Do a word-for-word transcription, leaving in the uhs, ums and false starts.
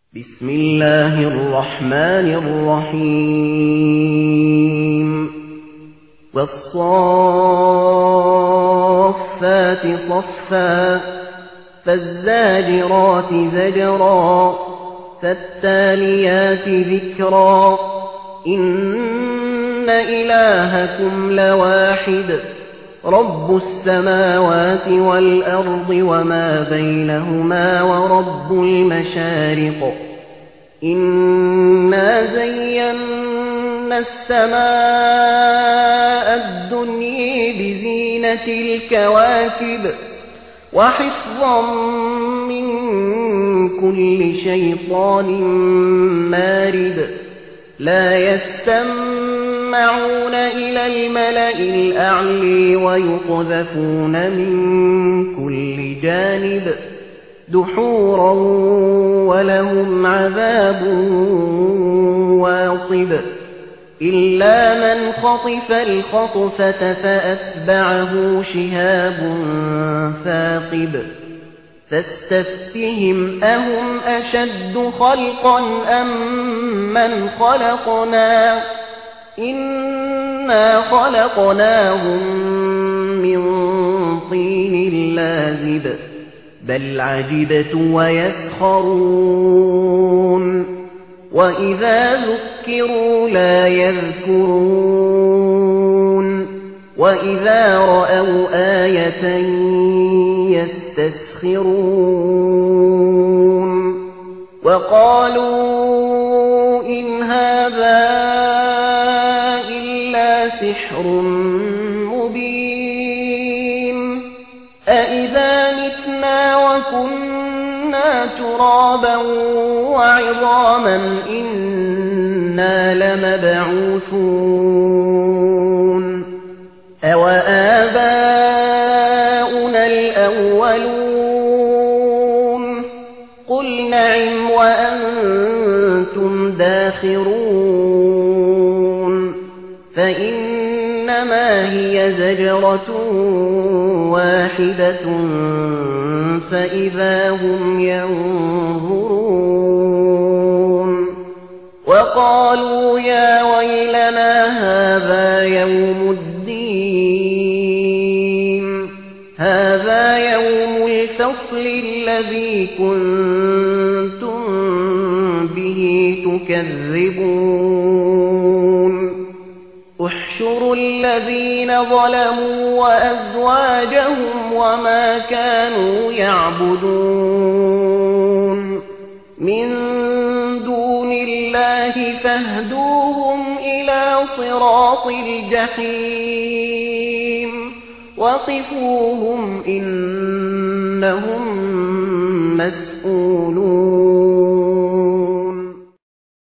بسم الله الرحمن الرحيم والصافات صفا فالزاجرات زجرا فالتاليات ذكرا إن إلهكم لواحد رب السماوات والأرض وما بينهما ورب المشارق إنا زينا السماء الدنيا بزينة الكواكب وحفظا من كل شيطان مارد لا يستمعون إلى الملأ الأعلى ويقذفون من كل جانب دحورا ولهم عذاب واصب إلا من خطف الخطفة فأتبعه شهاب ثاقب فاستفتهم أهم أشد خلقا أم من خلقنا إنا خلقناهم من طين لازب بل عجبت ويسخرون وإذا ذكروا لا يذكرون وإذا رأوا آية يستسخرون وقالوا إن هذا إلا سحر مبين أإذا متنا وكنا ترابا وعظاما إنا لمبعوثون أوآباؤنا الأولون قل نعم وأنتم داخرون فإنما هي زجرة واحدة فإذا هم ينظرون وقالوا يا ويلنا هذا يوم الدين هذا يوم الفصل الذي كنتم به تكذبون احشروا الذين ظلموا وأزواجهم وما كانوا يعبدون من دون الله فاهدوهم إلى صراط الجحيم وقفوهم إنهم مسؤولون